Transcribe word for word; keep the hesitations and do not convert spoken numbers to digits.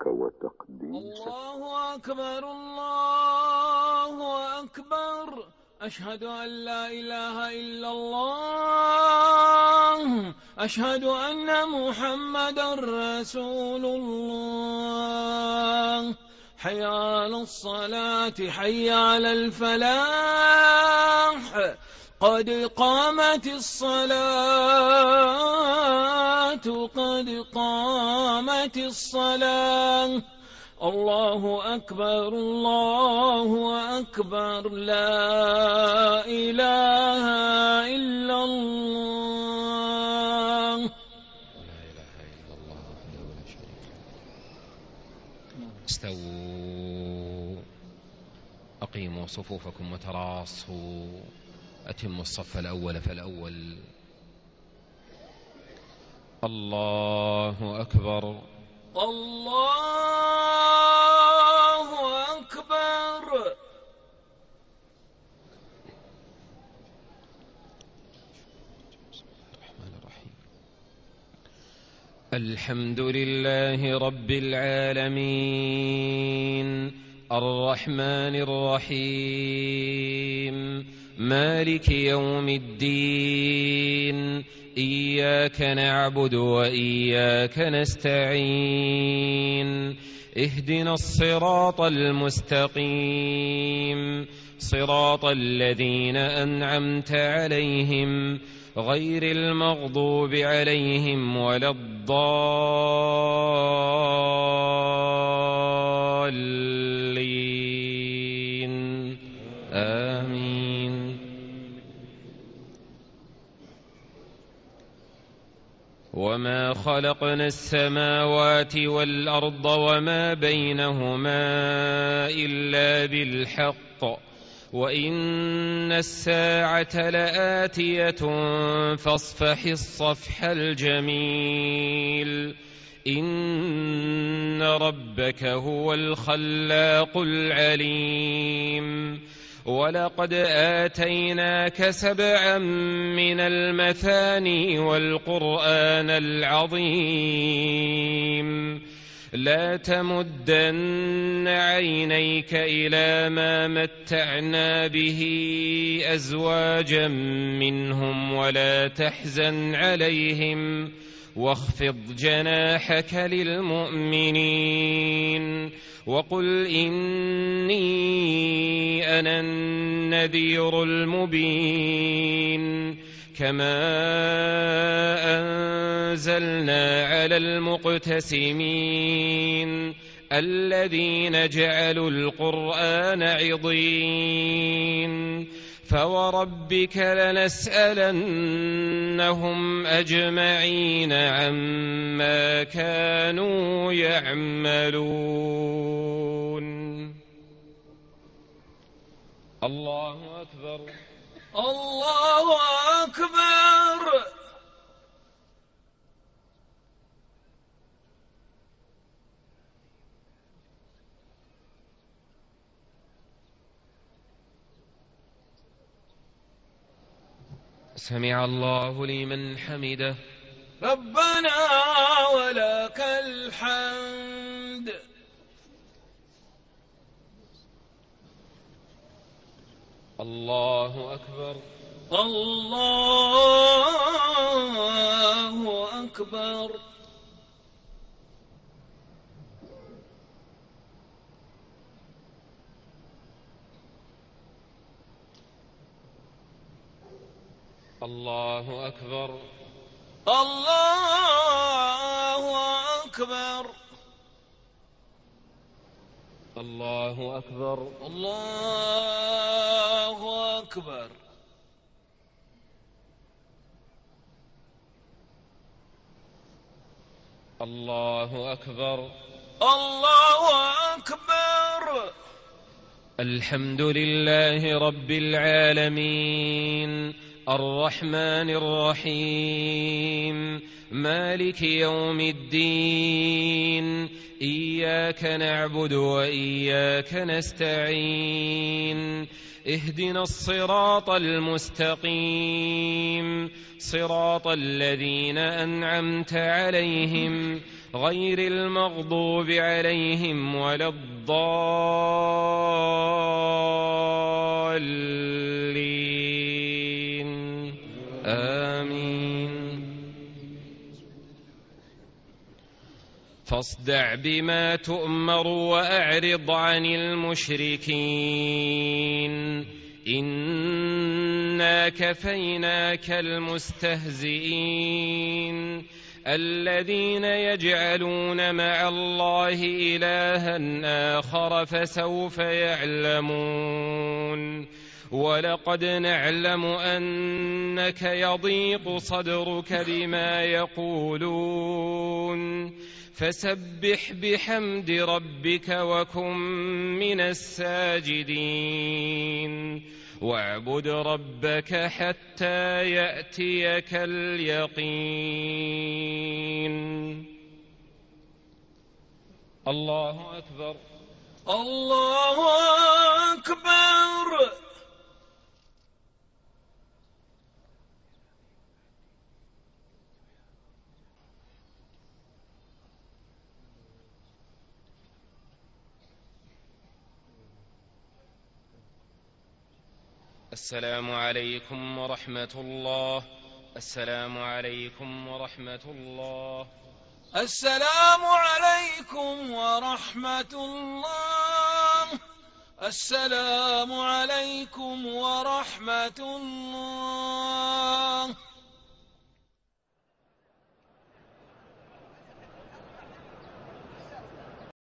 وتقديسك. الله أكبر الله أكبر، أشهد أن لا إله إلا الله، أشهد أن محمدا رسول الله. حي على الصلاة حي على الفلاح، قد قامت الصلاة قد قامت الصلاة. الله أكبر الله أكبر، لا إله إلا الله. لا إله إلا الله وحده لا شريك له. استووا، أقيموا صفوفكم وتراصوا، أتموا الصف الأول فالأول. الله أكبر الله أكبر. الرحمن الرحيم. الحمد لله رب العالمين، الرحمن الرحيم، مالك يوم الدين، إياك نعبد وإياك نستعين، اهدنا الصراط المستقيم، صراط الذين أنعمت عليهم غير المغضوب عليهم ولا الضالين، آمين. وما خلقنا السماوات والأرض وما بينهما إلا بالحق، وإن الساعة لآتية فاصفح الصفح الجميل. إن ربك هو الخلاق العليم. ولقد آتيناك سبعا من المثاني والقرآن العظيم. لا تمدن عينيك إلى ما متعنا به أزواجا منهم ولا تحزن عليهم، واخفض جناحك للمؤمنين، وقل إني أنا النذير المبين. كما أنزلنا على المقتسمين الذين جعلوا القرآن عضين. فوربك لنسألنهم أجمعين عما كانوا يعملون. الله أكبر الله أكبر. سمع الله لمن حمده. ربنا ولك الحمد. الله أكبر الله أكبر. الله أكبر الله أكبر. الله أكبر الله أكبر. الله أكبر الله أكبر. الحمد لله رب العالمين، الرحمن الرحيم، مالك يوم الدين، إياك نعبد وإياك نستعين، اهدنا الصراط المستقيم، صراط الذين أنعمت عليهم غير المغضوب عليهم ولا الضالين آمين. فاصدع بما تؤمر وأعرض عن المشركين إنا كفيناك المستهزئين الذين يجعلون مع الله إلها آخر فسوف يعلمون. ولقد نعلم أنك يضيق صدرك بما يقولون فسبح بحمد ربك وكن من الساجدين واعبد ربك حتى يأتيك اليقين. الله أكبر. الله أكبر. السلام عليكم ورحمة الله. السلام عليكم ورحمة الله. السلام عليكم ورحمة الله. السلام عليكم ورحمة الله.